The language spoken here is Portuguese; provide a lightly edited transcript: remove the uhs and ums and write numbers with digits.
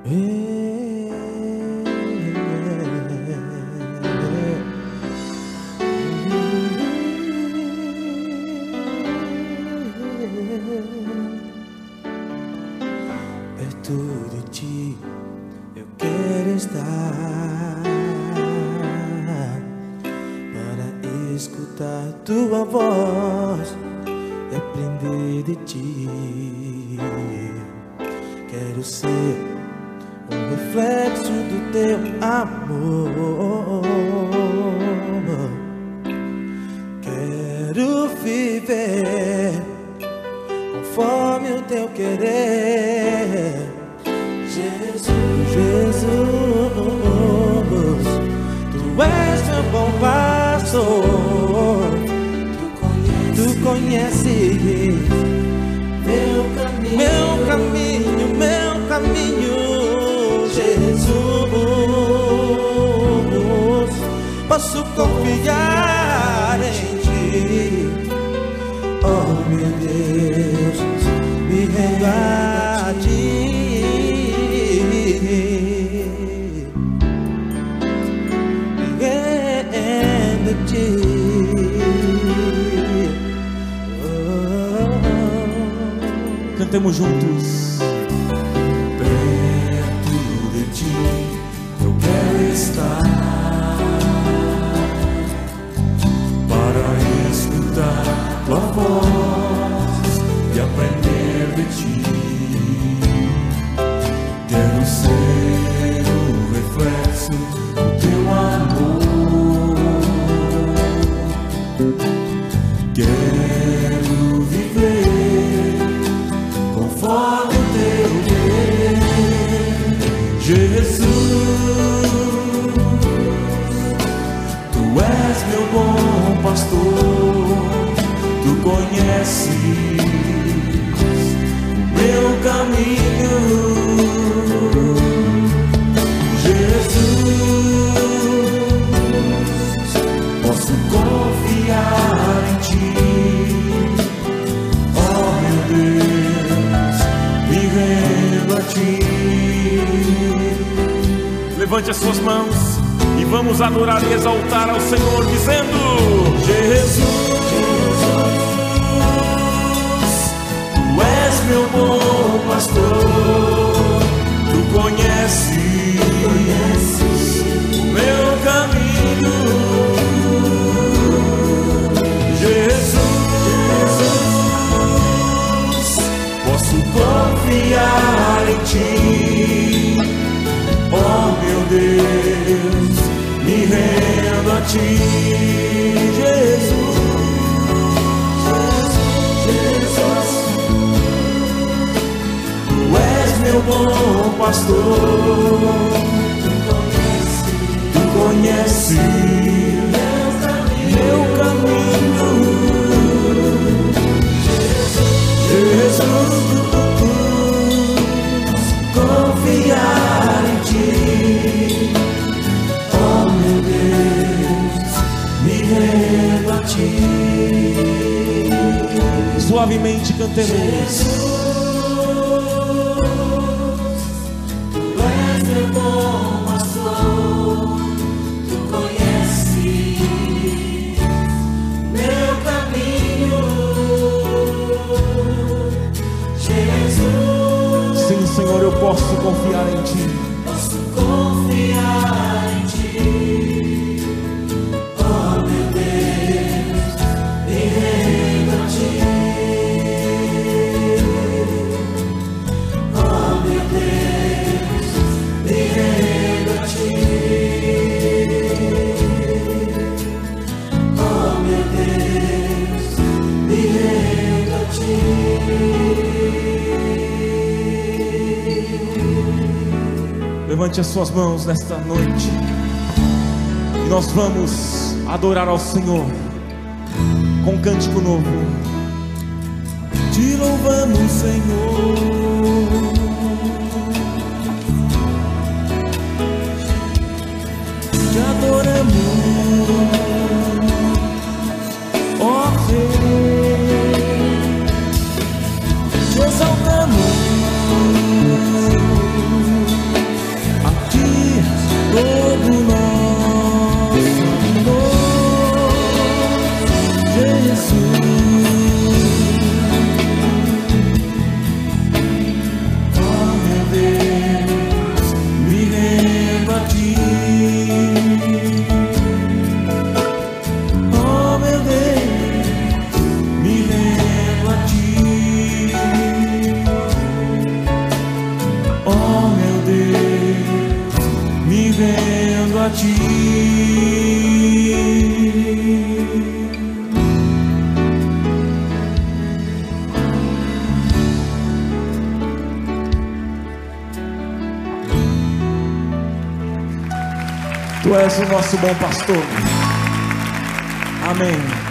Perto de ti eu quero estar, para escutar tua voz e aprender de ti. Quero ser um reflexo do teu amor. Quero viver conforme o teu querer. Jesus, tu és meu bom pastor. Tu conheces meu caminho, Jesus. Posso confiar em ti. Oh meu Deus, me rendo a ti. Me rendo a ti. Cantemos juntos. Perto de ti eu quero estar, para escutar tua voz e aprender de ti. Quero ser o reflexo do teu amor. Quero viver conforme o teu querer. Jesus, tu és meu bom pastor. Tu conheces meu caminho. Jesus, posso confiar em ti. Oh meu Deus, me rendo a ti. Levante as suas mãos e vamos adorar e exaltar ao Senhor, dizendo: Jesus, tu és meu bom pastor. Tu conheces o meu caminho. Jesus, posso confiar em ti. Oh meu Deus, me rendo a ti. Jesus, tu és meu bom pastor. Tu conheces meu caminho. Jesus, confiar em ti. Oh meu Deus, me rendo a ti. suavemente cantemos. Jesus, tu és meu bom pastor, tu conheces meu caminho. Jesus, Sim, Senhor, eu posso confiar em Ti. Posso confiar em Ti. Oh meu Deus, me rendo a Ti. Oh meu Deus, me rendo a Ti. Oh meu Deus, me rendo a Ti. Levante as suas mãos nesta noite e nós vamos adorar ao Senhor com um cântico novo. Te louvamos, Senhor, te adoramos, ó Rei, te exaltamos. Tu és o nosso bom pastor. Amém.